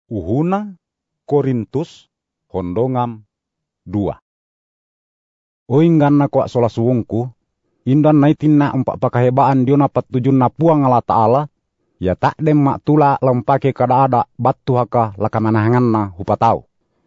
Uhuna Korintus hondongam 2. Oingganna kwa sola suwungku, indan naitinna empat pakahebaan diona patujun na puang ala ta'ala, ya tak dem mak tula lempake kada ada batu haka lakamanahanganna hupatau.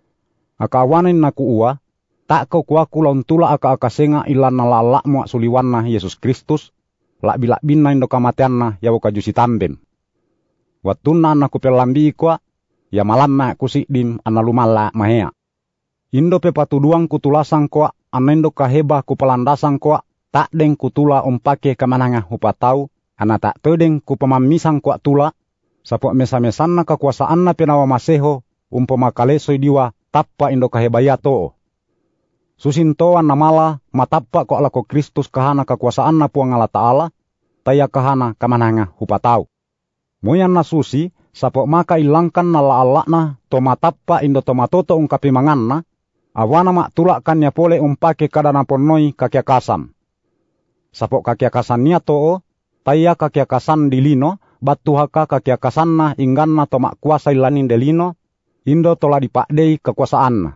Aka awanin naku ua, tak kau kuaku laun tula aka senga ilan na lalak muak suliwanna Yesus Kristus, lak bilak binna indo kamatianna ya kajusi tambem. Watunna naku pelambi kwa, ya malamma kusikdim analumala mahea. Indo pe patuduang kutulasang kwa, anendo kaheba kupelandasang kwa, tak deng kutula umpake kamananga hupatau, ana tak tedeng kupamamisang kwa tula, sapok mesa-mesanna kekuasaanna penawa maseho, umpama kalesoi diwa, tappa indo kahebaya too. Susintoan namala, matappa kwa lako Kristus kahana kekuasaanna puang ala ta'ala, taya kahana kamananga hupatau. Moyan na susi, sapok maka ilangkan na laalakna, to matappa indo to matoto ungkapi manganna, awana mak tulakan ya pole umpake kada naponoi kakiakasan. Sapok kakiakasan niya too, taya kakiakasan dilino, batu haka kakiakasanna ingganna to mak kuasa ilanin delino, indo tola dipakdei kekuasaanna.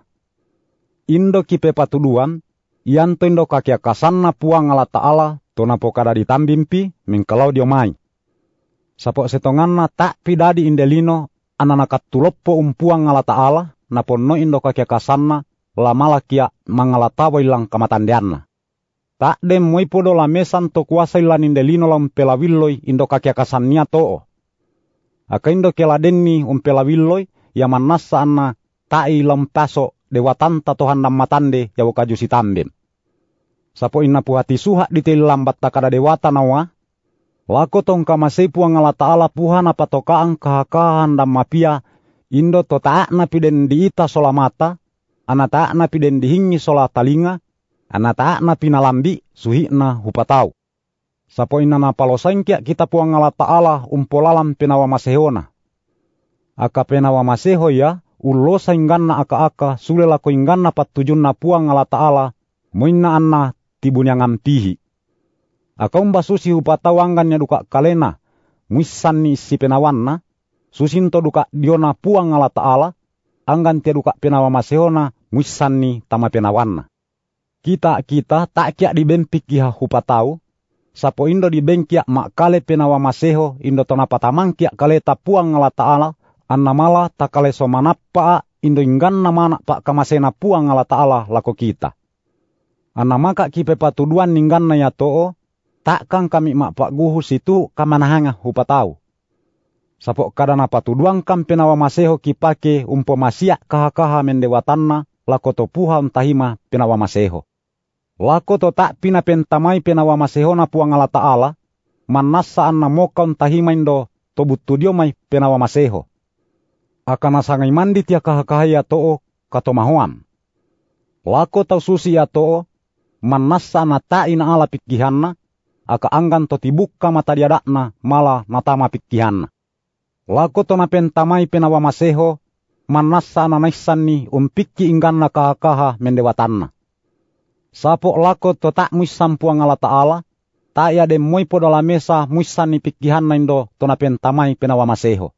Indo kipe patuduan, ianto indo kakiakasanna puang ala ta'ala, to napo kada ditambimpi, mingkalau diomai. Sapok setonganna tak pidadi indelino, ananakat tuloppo umpuang ala ta'ala, naponno indo kakiakasanna, lamala kia mangalatawa ilang kamatandeanna. Tak dem moi podo lamesan to kuasa ilan indelino lam pelawilloi indo kakiakasan niya too. Aka indo keladenni pelawilloi, ya manassa anna tai lam paso dewatanta tohan matande yawo kajusi tambem. Sapo inna puhati suhak ditelam batta kada dewata nawa, lako tong kamasei puang ala ta'ala puhana patokaan kahakahan dan mapia, indo to taak na piden diita solamata, ana taak na piden dihingi sola talinga, ana taak na pinalambi suhikna hupatau. Sapo inna na palosengkia kita puang ala ta'ala umpolalam penawa masehona. Aka penawa maseho ya, ulosa ingganna aka-aka sule lako ingganna patujun na puang ala ta'ala, moinna anna tibunya ngampihi. Aka umba susi hupatau anggannya duka kalena, muissan ni isi penawanna, susinto duka diona puang ala ta'ala, anggan tia duka penawa masehona, muissan ni tama penawanna. Kita tak kiak dibempik kiha hupatau, sapo indo dibengkiak mak kale penawa maseho, indo tonapa tamang kiak kale tapuang ala ta'ala, anna mala takale somanappa indo ingganna mana pak kamasena puang ala ta'ala lako kita. Anna maka kipe patuduan ingganna ya too, takkan kami mak pak guhu situ kamanahanga hupatau. Sapok kadana patuduang kam penawa maseho kipake umpomasiak kaha-kaha mendewatanna lako to puha untahima penawa maseho. Lako to tak pina pentamai penawa masehona puang ala ta'ala, manassa anna moka untahima indo to butu dio mai penawa maseho. Akana sangai mandi tia kaha-kaha ya too katomahoan. Lako tau susi ya too, manassa na ta ina ala pikihanna, aka anggan to tibukka mata diadakna mala natama pikihanna. Lako to na pentamai penawa maseho, manassa na naissan ni umpikki ingganna kaha-kaha mendewatanna. Sapok lako to tak muissan puang ala ta'ala, tak ya dem moi podola mesa muissan ni pikihanna indo to na pentamai penawa maseho.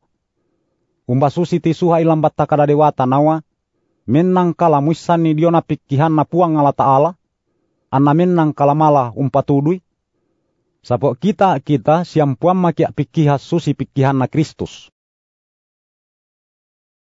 Umba susi tisuha ilam batta kada dewata nawa, menang kala muissan ni diona pikihanna puang ala ta'ala, anna menang kala mala umpatudui. Sapok kita siampuan makiak pikihas susi pikihanna Kristus.